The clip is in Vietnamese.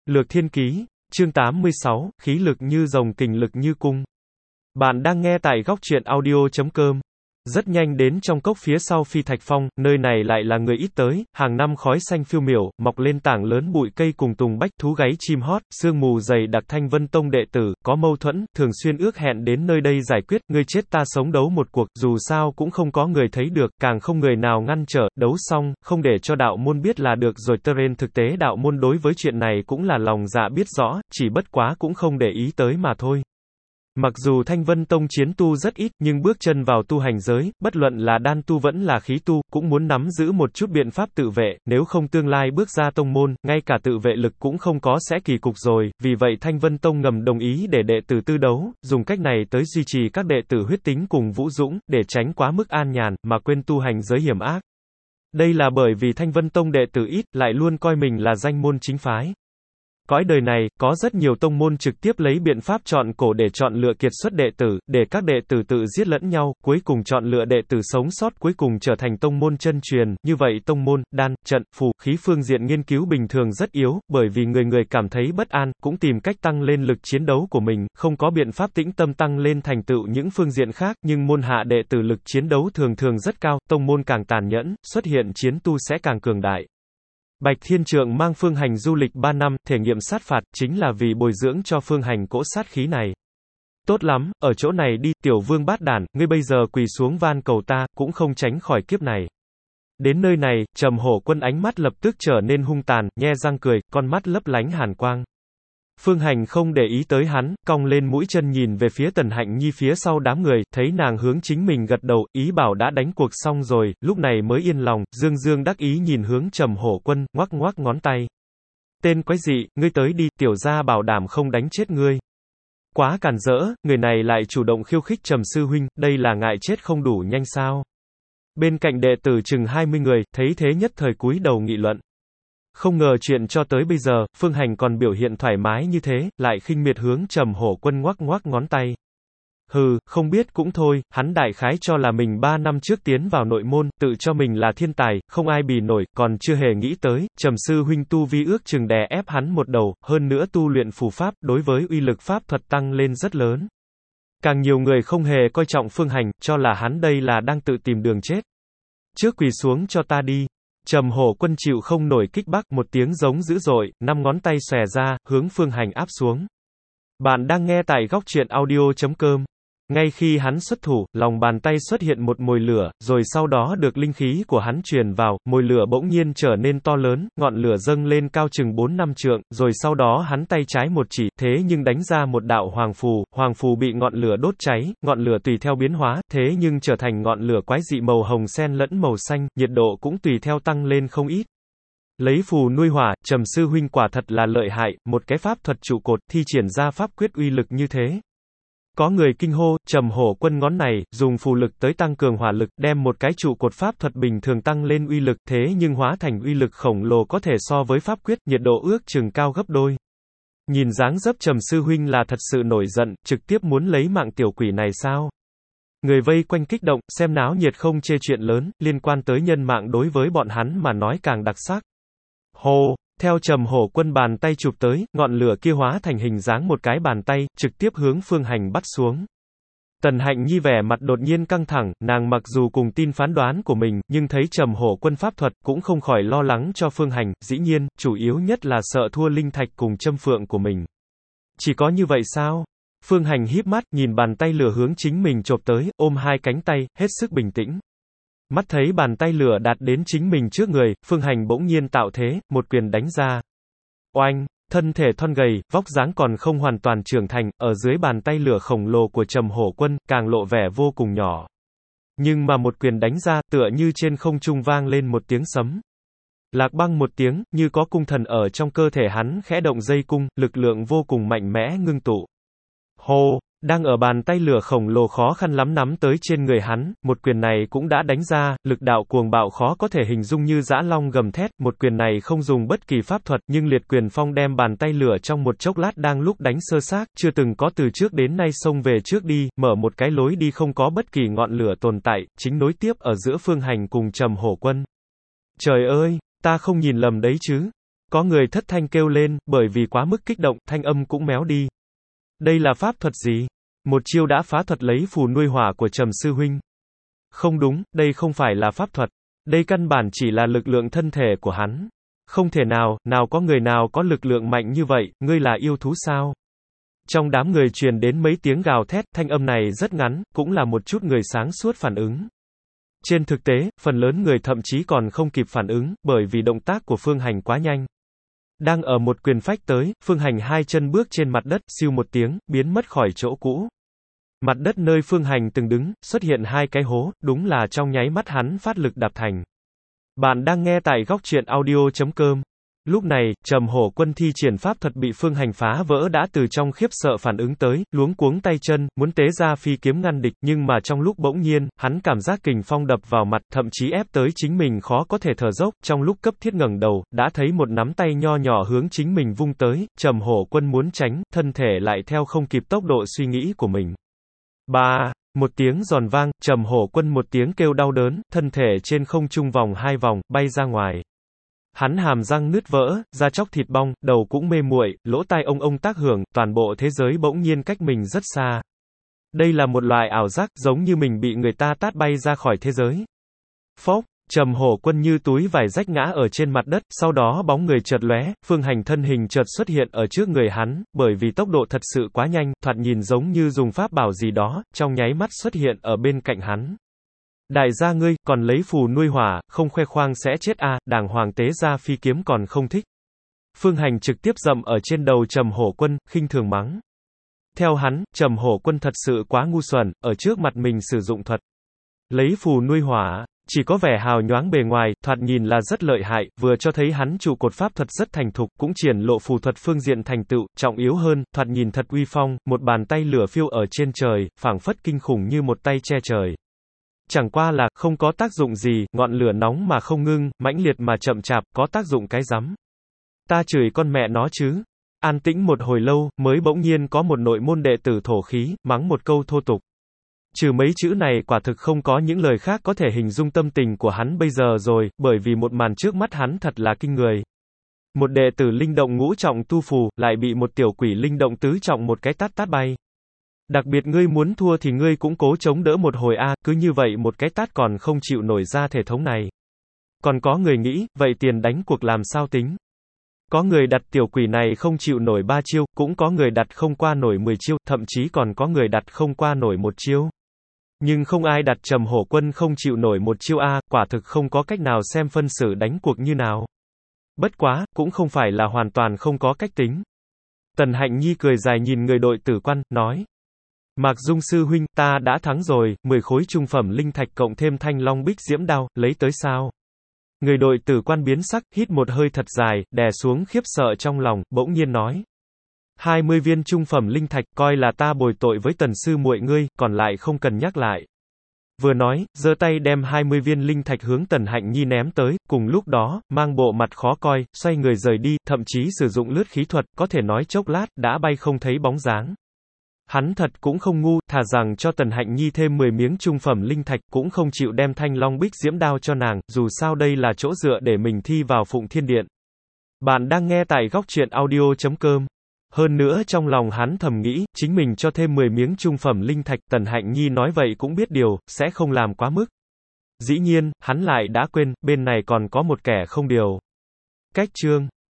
Lược Thiên Ký, chương 86, khí lực như rồng kình lực như cung. Bạn đang nghe tại góc truyện audio.com. Rất nhanh đến trong cốc phía sau Phi Thạch Phong, nơi này lại là người ít tới, hàng năm khói xanh phiêu miểu, mọc lên tảng lớn bụi cây cùng tùng bách, thú gáy chim hót, sương mù dày đặc. Thanh Vân Tông đệ tử, có mâu thuẫn, thường xuyên ước hẹn đến nơi đây giải quyết, ngươi chết ta sống đấu một cuộc, dù sao cũng không có người thấy được, càng không người nào ngăn trở, đấu xong, không để cho đạo môn biết là được rồi. Trên thực tế đạo môn đối với chuyện này cũng là lòng dạ biết rõ, chỉ bất quá cũng không để ý tới mà thôi. Mặc dù Thanh Vân Tông chiến tu rất ít, nhưng bước chân vào tu hành giới, bất luận là đan tu vẫn là khí tu, cũng muốn nắm giữ một chút biện pháp tự vệ, nếu không tương lai bước ra tông môn, ngay cả tự vệ lực cũng không có sẽ kỳ cục rồi, vì vậy Thanh Vân Tông ngầm đồng ý để đệ tử tư đấu, dùng cách này tới duy trì các đệ tử huyết tính cùng vũ dũng, để tránh quá mức an nhàn, mà quên tu hành giới hiểm ác. Đây là bởi vì Thanh Vân Tông đệ tử ít, lại luôn coi mình là danh môn chính phái. Cõi đời này, có rất nhiều tông môn trực tiếp lấy biện pháp chọn cổ để chọn lựa kiệt xuất đệ tử, để các đệ tử tự giết lẫn nhau, cuối cùng chọn lựa đệ tử sống sót cuối cùng trở thành tông môn chân truyền. Như vậy tông môn, đan, trận, phù, khí phương diện nghiên cứu bình thường rất yếu, bởi vì người người cảm thấy bất an, cũng tìm cách tăng lên lực chiến đấu của mình, không có biện pháp tĩnh tâm tăng lên thành tựu những phương diện khác, nhưng môn hạ đệ tử lực chiến đấu thường thường rất cao, tông môn càng tàn nhẫn, xuất hiện chiến tu sẽ càng cường đại. Bạch Thiên Trượng mang Phương Hành du lịch 3 năm, thể nghiệm sát phạt, chính là vì bồi dưỡng cho Phương Hành cỗ sát khí này. Tốt lắm, ở chỗ này đi, tiểu vương bát đản, ngươi bây giờ quỳ xuống van cầu ta, cũng không tránh khỏi kiếp này. Đến nơi này, Trầm Hổ Quân ánh mắt lập tức trở nên hung tàn, nhe răng cười, con mắt lấp lánh hàn quang. Phương Hành không để ý tới hắn, cong lên mũi chân nhìn về phía Tần Hạnh Nhi phía sau đám người, thấy nàng hướng chính mình gật đầu, ý bảo đã đánh cuộc xong rồi, lúc này mới yên lòng, dương dương đắc ý nhìn hướng Trầm Hổ Quân, ngoắc ngoắc ngón tay. Tên quái dị, ngươi tới đi, tiểu gia bảo đảm không đánh chết ngươi. Quá càn rỡ, người này lại chủ động khiêu khích Trầm sư huynh, đây là ngại chết không đủ nhanh sao? Bên cạnh đệ tử chừng 20 người, thấy thế nhất thời cúi đầu nghị luận. Không ngờ chuyện cho tới bây giờ, Phương Hành còn biểu hiện thoải mái như thế, lại khinh miệt hướng Trầm Hổ Quân ngoắc ngoắc ngón tay. Hừ, không biết cũng thôi, hắn đại khái cho là mình 3 năm trước tiến vào nội môn, tự cho mình là thiên tài, không ai bì nổi, còn chưa hề nghĩ tới, Trầm sư huynh tu vi ước chừng đè ép hắn một đầu, hơn nữa tu luyện phù pháp, đối với uy lực pháp thuật tăng lên rất lớn. Càng nhiều người không hề coi trọng Phương Hành, cho là hắn đây là đang tự tìm đường chết. Trước quỳ xuống cho ta đi. Trầm Hổ Quân chịu không nổi kích bác, một tiếng giống dữ dội, 5 ngón tay xòe ra, hướng Phương Hành áp xuống. Bạn đang nghe tại góc truyện audio.com. Ngay khi hắn xuất thủ, lòng bàn tay xuất hiện một mồi lửa, rồi sau đó được linh khí của hắn truyền vào, mồi lửa bỗng nhiên trở nên to lớn, ngọn lửa dâng lên cao chừng 4-5 trượng, rồi sau đó hắn tay trái một chỉ, thế nhưng đánh ra một đạo hoàng phù bị ngọn lửa đốt cháy, ngọn lửa tùy theo biến hóa, thế nhưng trở thành ngọn lửa quái dị màu hồng xen lẫn màu xanh, nhiệt độ cũng tùy theo tăng lên không ít. Lấy phù nuôi hỏa, Trầm sư huynh quả thật là lợi hại, một cái pháp thuật trụ cột, thi triển ra pháp quyết uy lực như thế. Có người kinh hô, Trầm Hổ Quân ngón này, dùng phù lực tới tăng cường hỏa lực, đem một cái trụ cột pháp thuật bình thường tăng lên uy lực, thế nhưng hóa thành uy lực khổng lồ có thể so với pháp quyết, nhiệt độ ước chừng cao gấp đôi. Nhìn dáng dấp Trầm sư huynh là thật sự nổi giận, trực tiếp muốn lấy mạng tiểu quỷ này sao? Người vây quanh kích động, xem náo nhiệt không chê chuyện lớn, liên quan tới nhân mạng đối với bọn hắn mà nói càng đặc sắc. Hô! Theo Trầm Hổ Quân bàn tay chụp tới, ngọn lửa kia hóa thành hình dáng một cái bàn tay, trực tiếp hướng Phương Hành bắt xuống. Tần Hạnh Nhi vẻ mặt đột nhiên căng thẳng, nàng mặc dù cùng tin phán đoán của mình, nhưng thấy Trầm Hổ Quân pháp thuật, cũng không khỏi lo lắng cho Phương Hành, dĩ nhiên, chủ yếu nhất là sợ thua linh thạch cùng châm phượng của mình. Chỉ có như vậy sao? Phương Hành híp mắt, nhìn bàn tay lửa hướng chính mình chộp tới, ôm hai cánh tay, hết sức bình tĩnh. Mắt thấy bàn tay lửa đạt đến chính mình trước người, Phương Hành bỗng nhiên tạo thế, một quyền đánh ra. Oanh, thân thể thon gầy, vóc dáng còn không hoàn toàn trưởng thành, ở dưới bàn tay lửa khổng lồ của Trầm Hổ Quân, càng lộ vẻ vô cùng nhỏ. Nhưng mà một quyền đánh ra, tựa như trên không trung vang lên một tiếng sấm. Lạc băng một tiếng, như có cung thần ở trong cơ thể hắn khẽ động dây cung, lực lượng vô cùng mạnh mẽ ngưng tụ. Hô! Đang ở bàn tay lửa khổng lồ khó khăn lắm nắm tới trên người hắn, một quyền này cũng đã đánh ra, lực đạo cuồng bạo khó có thể hình dung như dã long gầm thét, một quyền này không dùng bất kỳ pháp thuật, nhưng liệt quyền phong đem bàn tay lửa trong một chốc lát đang lúc đánh sơ xác, chưa từng có từ trước đến nay xông về trước đi, mở một cái lối đi không có bất kỳ ngọn lửa tồn tại, chính nối tiếp ở giữa Phương Hành cùng Trầm Hổ Quân. Trời ơi, ta không nhìn lầm đấy chứ? Có người thất thanh kêu lên, bởi vì quá mức kích động, thanh âm cũng méo đi. Đây là pháp thuật gì? Một chiêu đã phá thuật lấy phù nuôi hỏa của Trầm sư huynh. Không đúng, đây không phải là pháp thuật. Đây căn bản chỉ là lực lượng thân thể của hắn. Không thể nào, nào có người nào có lực lượng mạnh như vậy, ngươi là yêu thú sao? Trong đám người truyền đến mấy tiếng gào thét, thanh âm này rất ngắn, cũng là một chút người sáng suốt phản ứng. Trên thực tế, phần lớn người thậm chí còn không kịp phản ứng, bởi vì động tác của Phương Hành quá nhanh. Đang ở một quyền phách tới, Phương Hành hai chân bước trên mặt đất, siêu một tiếng, biến mất khỏi chỗ cũ. Mặt đất nơi Phương Hành từng đứng, xuất hiện hai cái hố, đúng là trong nháy mắt hắn phát lực đạp thành. Bạn đang nghe tại góc truyện audio.com. Lúc này, Trầm Hổ Quân thi triển pháp thuật bị Phương Hành phá vỡ đã từ trong khiếp sợ phản ứng tới, luống cuống tay chân, muốn tế ra phi kiếm ngăn địch, nhưng mà trong lúc bỗng nhiên, hắn cảm giác kình phong đập vào mặt, thậm chí ép tới chính mình khó có thể thở dốc, trong lúc cấp thiết ngẩng đầu, đã thấy một nắm tay nho nhỏ hướng chính mình vung tới, Trầm Hổ Quân muốn tránh, thân thể lại theo không kịp tốc độ suy nghĩ của mình. Ba, một tiếng giòn vang, Trầm Hổ Quân một tiếng kêu đau đớn, thân thể trên không trung vòng hai vòng, bay ra ngoài. Hắn hàm răng nứt vỡ, da chóc thịt bong, đầu cũng mê muội, lỗ tai ông ông tác hưởng, toàn bộ thế giới bỗng nhiên cách mình rất xa. Đây là một loại ảo giác, giống như mình bị người ta tát bay ra khỏi thế giới. Phốc, Trầm Hổ Quân như túi vải rách ngã ở trên mặt đất, sau đó bóng người chợt lóe, Phương Hành thân hình chợt xuất hiện ở trước người hắn, bởi vì tốc độ thật sự quá nhanh, thoạt nhìn giống như dùng pháp bảo gì đó, trong nháy mắt xuất hiện ở bên cạnh hắn. Đại gia ngươi, còn lấy phù nuôi hỏa, không khoe khoang sẽ chết à, đàng hoàng tế ra phi kiếm còn không thích. Phương Hành trực tiếp dậm ở trên đầu Trầm Hổ Quân, khinh thường mắng. Theo hắn, Trầm Hổ Quân thật sự quá ngu xuẩn, ở trước mặt mình sử dụng thuật. Lấy phù nuôi hỏa, chỉ có vẻ hào nhoáng bề ngoài, thoạt nhìn là rất lợi hại, vừa cho thấy hắn trụ cột pháp thuật rất thành thục, cũng triển lộ phù thuật phương diện thành tựu, trọng yếu hơn, thoạt nhìn thật uy phong, một bàn tay lửa phiêu ở trên trời, phảng phất kinh khủng như một tay che trời. Chẳng qua là, không có tác dụng gì, ngọn lửa nóng mà không ngưng, mãnh liệt mà chậm chạp, có tác dụng cái rắm. Ta chửi con mẹ nó chứ. An tĩnh một hồi lâu, mới bỗng nhiên có một nội môn đệ tử thổ khí, mắng một câu thô tục. Trừ mấy chữ này quả thực không có những lời khác có thể hình dung tâm tình của hắn bây giờ rồi, bởi vì một màn trước mắt hắn thật là kinh người. Một đệ tử linh động ngũ trọng tu phù, lại bị một tiểu quỷ linh động tứ trọng một cái tát bay. Đặc biệt ngươi muốn thua thì ngươi cũng cố chống đỡ một hồi a, cứ như vậy một cái tát còn không chịu nổi ra thể thống này. Còn có người nghĩ, vậy tiền đánh cuộc làm sao tính? Có người đặt tiểu quỷ này không chịu nổi 3 chiêu, cũng có người đặt không qua nổi 10 chiêu, thậm chí còn có người đặt không qua nổi 1 chiêu. Nhưng không ai đặt Trầm Hổ Quân không chịu nổi 1 chiêu a, quả thực không có cách nào xem phân xử đánh cuộc như nào. Bất quá, cũng không phải là hoàn toàn không có cách tính. Tần Hạnh Nhi cười dài nhìn người đội tử quan, nói. Mạc Dung sư huynh, ta đã thắng rồi, 10 khối trung phẩm linh thạch cộng thêm thanh long bích diễm đao, lấy tới sao? Người đội tử quan biến sắc, hít một hơi thật dài, đè xuống khiếp sợ trong lòng, bỗng nhiên nói. 20 viên trung phẩm linh thạch, coi là ta bồi tội với Tần sư muội ngươi, còn lại không cần nhắc lại. Vừa nói, giơ tay đem 20 viên linh thạch hướng Tần Hạnh Nhi ném tới, cùng lúc đó, mang bộ mặt khó coi, xoay người rời đi, thậm chí sử dụng lướt khí thuật, có thể nói chốc lát, đã bay không thấy bóng dáng. Hắn thật cũng không ngu, thà rằng cho Tần Hạnh Nhi thêm 10 miếng trung phẩm linh thạch, cũng không chịu đem thanh long bích diễm đao cho nàng, dù sao đây là chỗ dựa để mình thi vào Phụng Thiên Điện. Bạn đang nghe tại góc truyện audio.com. Hơn nữa trong lòng hắn thầm nghĩ, chính mình cho thêm 10 miếng trung phẩm linh thạch, Tần Hạnh Nhi nói vậy cũng biết điều, sẽ không làm quá mức. Dĩ nhiên, hắn lại đã quên, bên này còn có một kẻ không điều. Cách chương